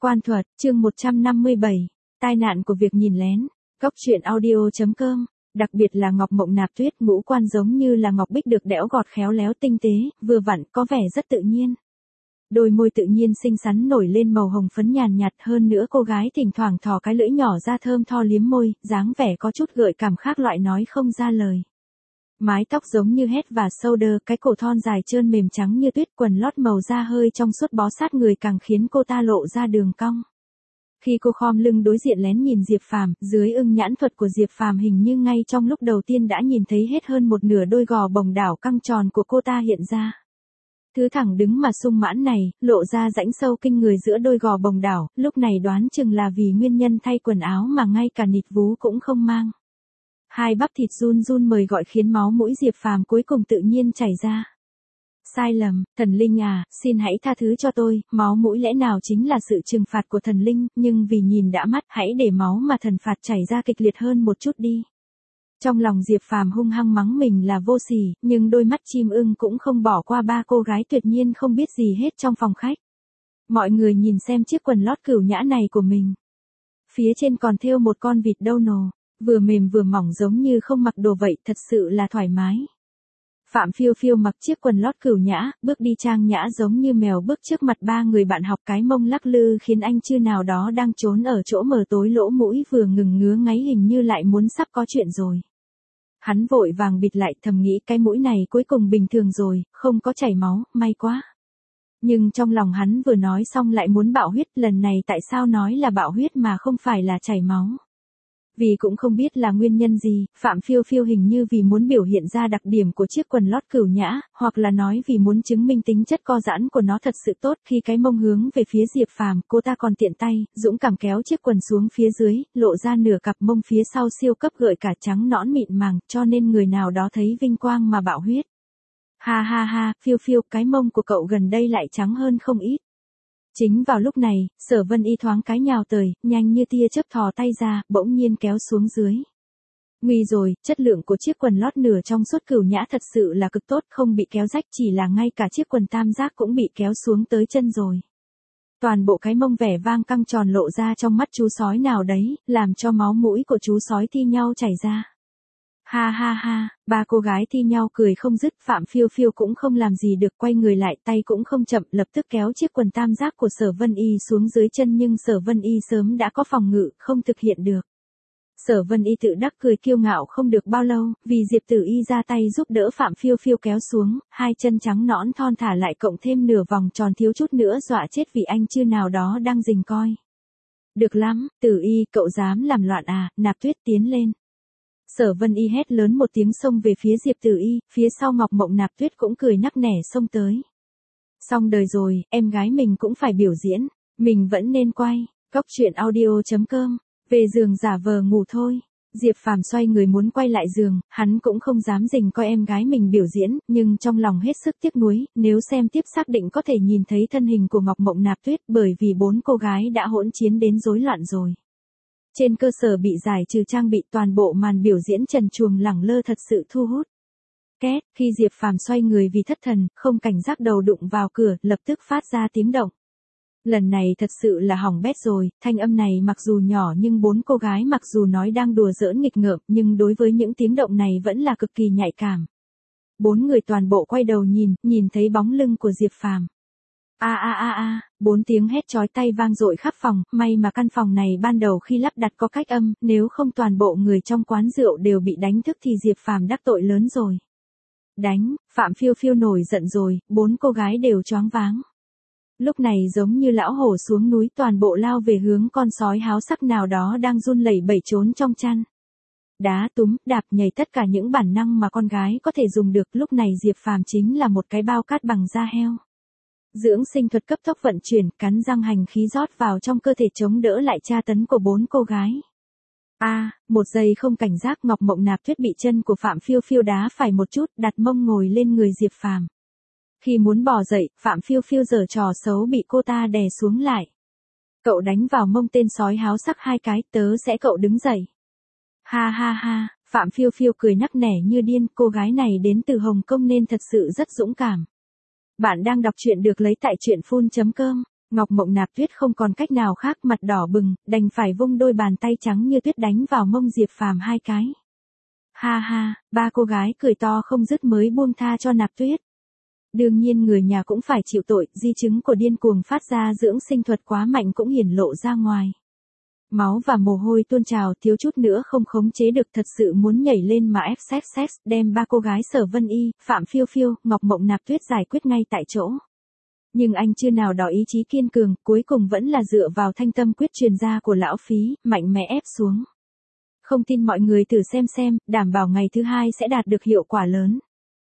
Quan thuật, chương 157, tai nạn của việc nhìn lén, Góc truyện audio.com, đặc biệt là Ngọc Mộng Nạp Tuyết ngũ quan giống như là ngọc bích được đẽo gọt khéo léo tinh tế, vừa vặn có vẻ rất tự nhiên. Đôi môi tự nhiên xinh xắn nổi lên màu hồng phấn nhàn nhạt, hơn nữa cô gái thỉnh thoảng thò cái lưỡi nhỏ ra thơm tho liếm môi, dáng vẻ có chút gợi cảm khác loại nói không ra lời. Mái tóc giống như hét và shoulder, cái cổ thon dài trơn mềm trắng như tuyết, quần lót màu da hơi trong suốt bó sát người càng khiến cô ta lộ ra đường cong. Khi cô khom lưng đối diện lén nhìn Diệp Phàm, dưới ưng nhãn thuật của Diệp Phàm hình như ngay trong lúc đầu tiên đã nhìn thấy hết hơn một nửa đôi gò bồng đảo căng tròn của cô ta hiện ra. Thứ thẳng đứng mà sung mãn này, lộ ra rãnh sâu kinh người giữa đôi gò bồng đảo, lúc này đoán chừng là vì nguyên nhân thay quần áo mà ngay cả nịt vú cũng không mang. Hai bắp thịt run run mời gọi khiến máu mũi Diệp Phàm cuối cùng tự nhiên chảy ra. Sai lầm, thần linh à, xin hãy tha thứ cho tôi, máu mũi lẽ nào chính là sự trừng phạt của thần linh, nhưng vì nhìn đã mắt hãy để máu mà thần phạt chảy ra kịch liệt hơn một chút đi. Trong lòng Diệp Phàm hung hăng mắng mình là vô sỉ, nhưng đôi mắt chim ưng cũng không bỏ qua ba cô gái tuyệt nhiên không biết gì hết trong phòng khách. Mọi người nhìn xem chiếc quần lót cửu nhã này của mình. Phía trên còn thêu một con vịt đâu nồ, vừa mềm vừa mỏng giống như không mặc đồ vậy, thật sự là thoải mái. Phạm Phiêu Phiêu mặc chiếc quần lót cửu nhã, bước đi trang nhã giống như mèo bước trước mặt ba người bạn học, cái mông lắc lư khiến anh chư nào đó đang trốn ở chỗ mờ tối lỗ mũi vừa ngừng ngứa ngáy hình như lại muốn sắp có chuyện rồi. Hắn vội vàng bịt lại, thầm nghĩ cái mũi này cuối cùng bình thường rồi, không có chảy máu, may quá. Nhưng trong lòng hắn vừa nói xong lại muốn bạo huyết, lần này tại sao nói là bạo huyết mà không phải là chảy máu. Vì cũng không biết là nguyên nhân gì, Phạm Phiêu Phiêu hình như vì muốn biểu hiện ra đặc điểm của chiếc quần lót cửu nhã, hoặc là nói vì muốn chứng minh tính chất co giãn của nó thật sự tốt, khi cái mông hướng về phía Diệp Phàm, cô ta còn tiện tay, dũng cảm kéo chiếc quần xuống phía dưới, lộ ra nửa cặp mông phía sau siêu cấp gợi cả trắng nõn mịn màng, cho nên người nào đó thấy vinh quang mà bạo huyết. Ha ha ha, Phiêu Phiêu, cái mông của cậu gần đây lại trắng hơn không ít. Chính vào lúc này, Sở Vân Y thoáng cái nhào tới, nhanh như tia chớp thò tay ra, bỗng nhiên kéo xuống dưới. Nguy rồi, chất lượng của chiếc quần lót nửa trong suốt cửu nhã thật sự là cực tốt, không bị kéo rách, chỉ là ngay cả chiếc quần tam giác cũng bị kéo xuống tới chân rồi. Toàn bộ cái mông vẻ vang căng tròn lộ ra trong mắt chú sói nào đấy, làm cho máu mũi của chú sói thi nhau chảy ra. Ha ha ha, ba cô gái thi nhau cười không dứt, Phạm Phiêu Phiêu cũng không làm gì được, quay người lại, tay cũng không chậm, lập tức kéo chiếc quần tam giác của Sở Vân Y xuống dưới chân, nhưng Sở Vân Y sớm đã có phòng ngự, không thực hiện được. Sở Vân Y tự đắc cười kiêu ngạo không được bao lâu, vì Diệp Tử Y ra tay giúp đỡ Phạm Phiêu Phiêu kéo xuống, hai chân trắng nõn thon thả lại cộng thêm nửa vòng tròn thiếu chút nữa dọa chết vị anh chư nào đó đang rình coi. Được lắm, Tử Y, cậu dám làm loạn à, Nạp Tuyết tiến lên. Sở Vân Y hét lớn một tiếng xông về phía Diệp Tử Y, phía sau Ngọc Mộng Nạp Tuyết cũng cười nắc nẻ xông tới. Xong đời rồi, em gái mình cũng phải biểu diễn, mình vẫn nên quay, Góc truyện audio.com, về giường giả vờ ngủ thôi. Diệp Phàm xoay người muốn quay lại giường, hắn cũng không dám rình coi em gái mình biểu diễn, nhưng trong lòng hết sức tiếc nuối, nếu xem tiếp xác định có thể nhìn thấy thân hình của Ngọc Mộng Nạp Tuyết, bởi vì bốn cô gái đã hỗn chiến đến rối loạn rồi. Trên cơ sở bị giải trừ trang bị, toàn bộ màn biểu diễn trần truồng lẳng lơ thật sự thu hút. Két, khi Diệp Phàm xoay người vì thất thần, không cảnh giác đầu đụng vào cửa, lập tức phát ra tiếng động. Lần này thật sự là hỏng bét rồi, thanh âm này mặc dù nhỏ nhưng bốn cô gái mặc dù nói đang đùa giỡn nghịch ngợm, nhưng đối với những tiếng động này vẫn là cực kỳ nhạy cảm. Bốn người toàn bộ quay đầu nhìn thấy bóng lưng của Diệp Phàm. Bốn tiếng hét chói tai vang dội khắp phòng, may mà căn phòng này ban đầu khi lắp đặt có cách âm, nếu không toàn bộ người trong quán rượu đều bị đánh thức thì Diệp Phàm đắc tội lớn rồi. Đánh, Phạm Phiêu Phiêu nổi giận rồi, bốn cô gái đều choáng váng. Lúc này giống như lão hổ xuống núi, toàn bộ lao về hướng con sói háo sắc nào đó đang run lẩy bẩy trốn trong chăn. Đá túm, đạp nhảy, tất cả những bản năng mà con gái có thể dùng được, lúc này Diệp Phàm chính là một cái bao cát bằng da heo. Dưỡng sinh thuật cấp tốc vận chuyển, cắn răng hành khí rót vào trong cơ thể chống đỡ lại tra tấn của bốn cô gái. Một giây không cảnh giác, Ngọc Mộng Nạp Tuyết bị chân của Phạm Phiêu Phiêu đá phải một chút, đặt mông ngồi lên người Diệp Phàm. Khi muốn bò dậy, Phạm Phiêu Phiêu giở trò xấu bị cô ta đè xuống lại. Cậu đánh vào mông tên sói háo sắc hai cái, tớ sẽ cậu đứng dậy. Ha ha ha, Phạm Phiêu Phiêu cười nắc nẻ như điên, cô gái này đến từ Hồng Kông nên thật sự rất dũng cảm. Bạn đang đọc truyện được lấy tại truyện full.com. Ngọc Mộng Nạp Tuyết không còn cách nào khác, mặt đỏ bừng, đành phải vung đôi bàn tay trắng như tuyết đánh vào mông Diệp Phàm hai cái. Ha ha, ba cô gái cười to không dứt mới buông tha cho Nạp Tuyết. Đương nhiên người nhà cũng phải chịu tội, di chứng của điên cuồng phát ra dưỡng sinh thuật quá mạnh cũng hiển lộ ra ngoài. Máu và mồ hôi tuôn trào, thiếu chút nữa không khống chế được, thật sự muốn nhảy lên mà ép sex, đem ba cô gái Sở Vân Y, Phạm Phiêu Phiêu, Ngọc Mộng Nạp Tuyết giải quyết ngay tại chỗ. Nhưng anh chưa nào đỏ ý chí kiên cường, cuối cùng vẫn là dựa vào thanh tâm quyết truyền ra của lão Phí, mạnh mẽ ép xuống. Không tin mọi người thử xem, đảm bảo ngày thứ hai sẽ đạt được hiệu quả lớn.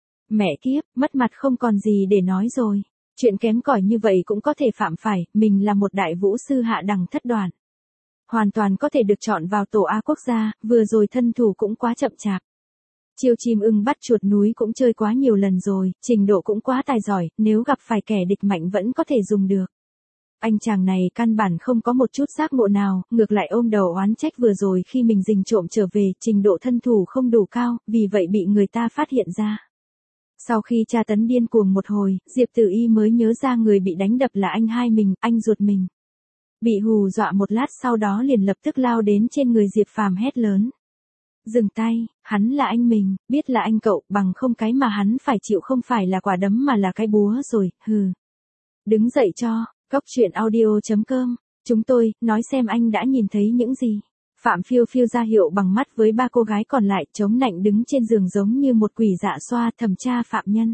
Mẹ kiếp, mất mặt không còn gì để nói rồi. Chuyện kém cỏi như vậy cũng có thể phạm phải, mình là một đại vũ sư hạ đẳng thất đoàn. Hoàn toàn có thể được chọn vào tổ A quốc gia, vừa rồi thân thủ cũng quá chậm chạp. Chiêu chim ưng bắt chuột núi cũng chơi quá nhiều lần rồi, trình độ cũng quá tài giỏi, nếu gặp phải kẻ địch mạnh vẫn có thể dùng được. Anh chàng này căn bản không có một chút giác ngộ nào, ngược lại ôm đầu oán trách vừa rồi khi mình rình trộm trở về, trình độ thân thủ không đủ cao, vì vậy bị người ta phát hiện ra. Sau khi tra tấn điên cuồng một hồi, Diệp Tử Y mới nhớ ra người bị đánh đập là anh hai mình, anh ruột mình. Bị hù dọa một lát sau đó liền lập tức lao đến trên người Diệp Phàm hét lớn. Dừng tay, hắn là anh mình, biết là anh cậu, bằng không cái mà hắn phải chịu không phải là quả đấm mà là cái búa rồi, hừ. Đứng dậy cho, coctruyện.audio.com, chúng tôi, nói xem anh đã nhìn thấy những gì. Phạm Phiêu Phiêu ra hiệu bằng mắt với ba cô gái còn lại, chống nạnh đứng trên giường giống như một quỷ dạ xoa thẩm tra phạm nhân.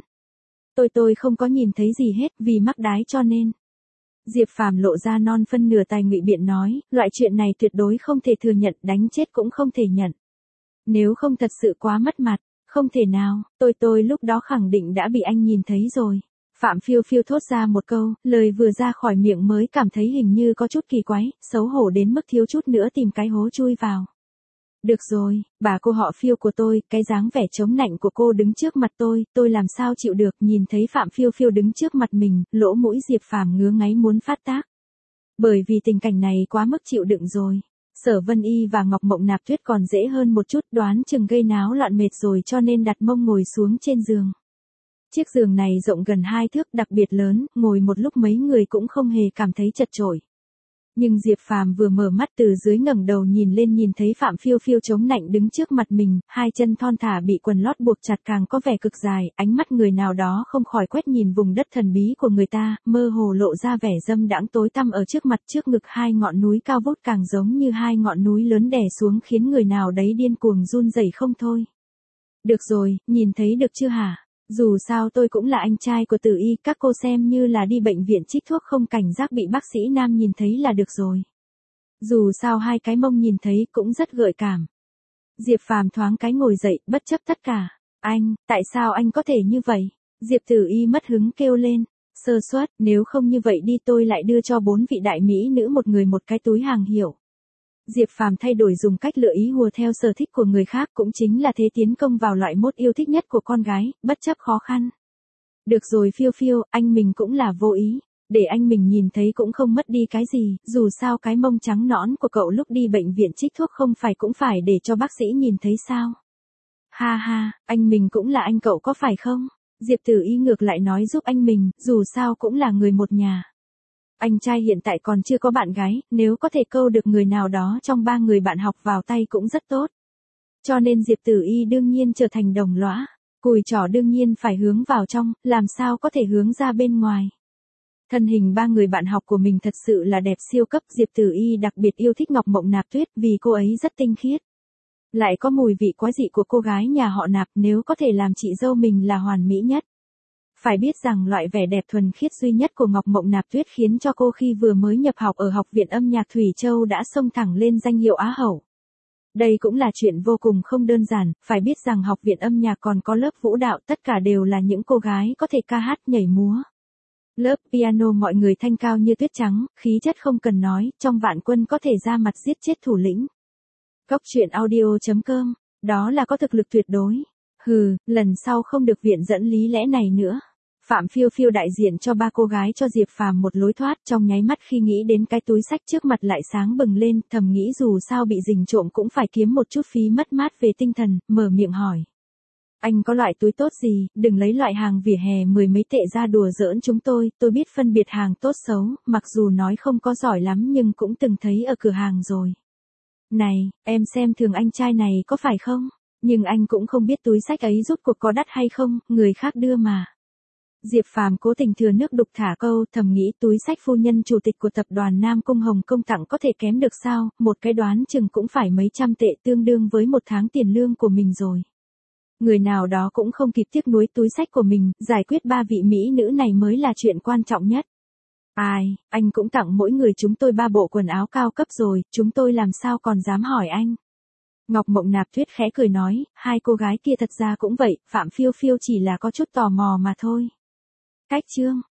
Tôi không có nhìn thấy gì hết, vì mắc đái cho nên. Diệp Phàm lộ ra non phân nửa tài ngụy biện nói, loại chuyện này tuyệt đối không thể thừa nhận, đánh chết cũng không thể nhận. Nếu không thật sự quá mất mặt, không thể nào, tôi lúc đó khẳng định đã bị anh nhìn thấy rồi. Phạm Phiêu Phiêu thốt ra một câu, lời vừa ra khỏi miệng mới cảm thấy hình như có chút kỳ quái, xấu hổ đến mức thiếu chút nữa tìm cái hố chui vào. Được rồi, bà cô họ Phiêu của tôi, cái dáng vẻ chống nạnh của cô đứng trước mặt tôi làm sao chịu được, nhìn thấy Phạm Phiêu Phiêu đứng trước mặt mình, lỗ mũi Diệp Phàm ngứa ngáy muốn phát tác. Bởi vì tình cảnh này quá mức chịu đựng rồi. Sở Vân Y và Ngọc Mộng Nạp Tuyết còn dễ hơn một chút, đoán chừng gây náo loạn mệt rồi cho nên đặt mông ngồi xuống trên giường. Chiếc giường này rộng gần 2 thước, đặc biệt lớn, ngồi một lúc mấy người cũng không hề cảm thấy chật chội. Nhưng Diệp Phàm vừa mở mắt từ dưới ngẩng đầu nhìn lên nhìn thấy Phạm Phiêu Phiêu chống nạnh đứng trước mặt mình, hai chân thon thả bị quần lót buộc chặt càng có vẻ cực dài, ánh mắt người nào đó không khỏi quét nhìn vùng đất thần bí của người ta, mơ hồ lộ ra vẻ dâm đãng tối tăm ở trước mặt, trước ngực hai ngọn núi cao vút càng giống như hai ngọn núi lớn đè xuống khiến người nào đấy điên cuồng run rẩy không thôi. Được rồi, nhìn thấy được chưa hả? Dù sao tôi cũng là anh trai của Tử Y, các cô xem như là đi bệnh viện trích thuốc không cảnh giác bị bác sĩ nam nhìn thấy là được rồi. Dù sao hai cái mông nhìn thấy cũng rất gợi cảm. Diệp Phàm thoáng cái ngồi dậy, bất chấp tất cả. Anh, tại sao anh có thể như vậy? Diệp Tử Y mất hứng kêu lên. Sơ suất, nếu không như vậy đi tôi lại đưa cho 4 vị đại mỹ nữ một người một cái túi hàng hiệu. Diệp Phàm thay đổi dùng cách lựa ý hùa theo sở thích của người khác, cũng chính là thế tiến công vào loại mốt yêu thích nhất của con gái, bất chấp khó khăn. Được rồi Phiêu Phiêu, anh mình cũng là vô ý, để anh mình nhìn thấy cũng không mất đi cái gì, dù sao cái mông trắng nõn của cậu lúc đi bệnh viện trích thuốc không phải cũng phải để cho bác sĩ nhìn thấy sao. Ha ha, anh mình cũng là anh cậu có phải không? Diệp Tử Y ngược lại nói giúp anh mình, dù sao cũng là người một nhà. Anh trai hiện tại còn chưa có bạn gái, nếu có thể câu được người nào đó trong 3 người bạn học vào tay cũng rất tốt. Cho nên Diệp Tử Y đương nhiên trở thành đồng lõa, cùi trỏ đương nhiên phải hướng vào trong, làm sao có thể hướng ra bên ngoài. Thân hình 3 người bạn học của mình thật sự là đẹp siêu cấp, Diệp Tử Y đặc biệt yêu thích Ngọc Mộng Nạp Tuyết vì cô ấy rất tinh khiết. Lại có mùi vị quái dị của cô gái nhà họ Nạp, nếu có thể làm chị dâu mình là hoàn mỹ nhất. Phải biết rằng loại vẻ đẹp thuần khiết duy nhất của Ngọc Mộng Nạp Tuyết khiến cho cô khi vừa mới nhập học ở Học viện âm nhạc Thủy Châu đã xông thẳng lên danh hiệu Á hậu. Đây cũng là chuyện vô cùng không đơn giản, phải biết rằng Học viện âm nhạc còn có lớp vũ đạo, tất cả đều là những cô gái có thể ca hát nhảy múa. Lớp piano mọi người thanh cao như tuyết trắng, khí chất không cần nói, trong vạn quân có thể ra mặt giết chết thủ lĩnh. Coctruyện.audio.com, đó là có thực lực tuyệt đối. Hừ, lần sau không được viện dẫn lý lẽ này nữa. Phạm Phiêu Phiêu đại diện cho 3 cô gái cho Diệp Phàm một lối thoát, trong nháy mắt khi nghĩ đến cái túi sách trước mặt lại sáng bừng lên, thầm nghĩ dù sao bị rình trộm cũng phải kiếm một chút phí mất mát về tinh thần, mở miệng hỏi. Anh có loại túi tốt gì, đừng lấy loại hàng vỉa hè 10 mấy tệ ra đùa giỡn chúng tôi biết phân biệt hàng tốt xấu, mặc dù nói không có giỏi lắm nhưng cũng từng thấy ở cửa hàng rồi. Này, em xem thường anh trai này có phải không? Nhưng anh cũng không biết túi xách ấy rốt cuộc có đắt hay không, người khác đưa mà. Diệp Phàm cố tình thừa nước đục thả câu, thầm nghĩ túi xách phu nhân chủ tịch của tập đoàn Nam Cung Hồng Công tặng có thể kém được sao, một cái đoán chừng cũng phải mấy trăm tệ tương đương với một tháng tiền lương của mình rồi. Người nào đó cũng không kịp tiếc nuối túi xách của mình, giải quyết 3 vị mỹ nữ này mới là chuyện quan trọng nhất. Ai, anh cũng tặng mỗi người chúng tôi 3 bộ quần áo cao cấp rồi, chúng tôi làm sao còn dám hỏi anh. Ngọc Mộng Nạp Tuyết khẽ cười nói, hai cô gái kia thật ra cũng vậy, Phạm Phiêu Phiêu chỉ là có chút tò mò mà thôi. Cách chương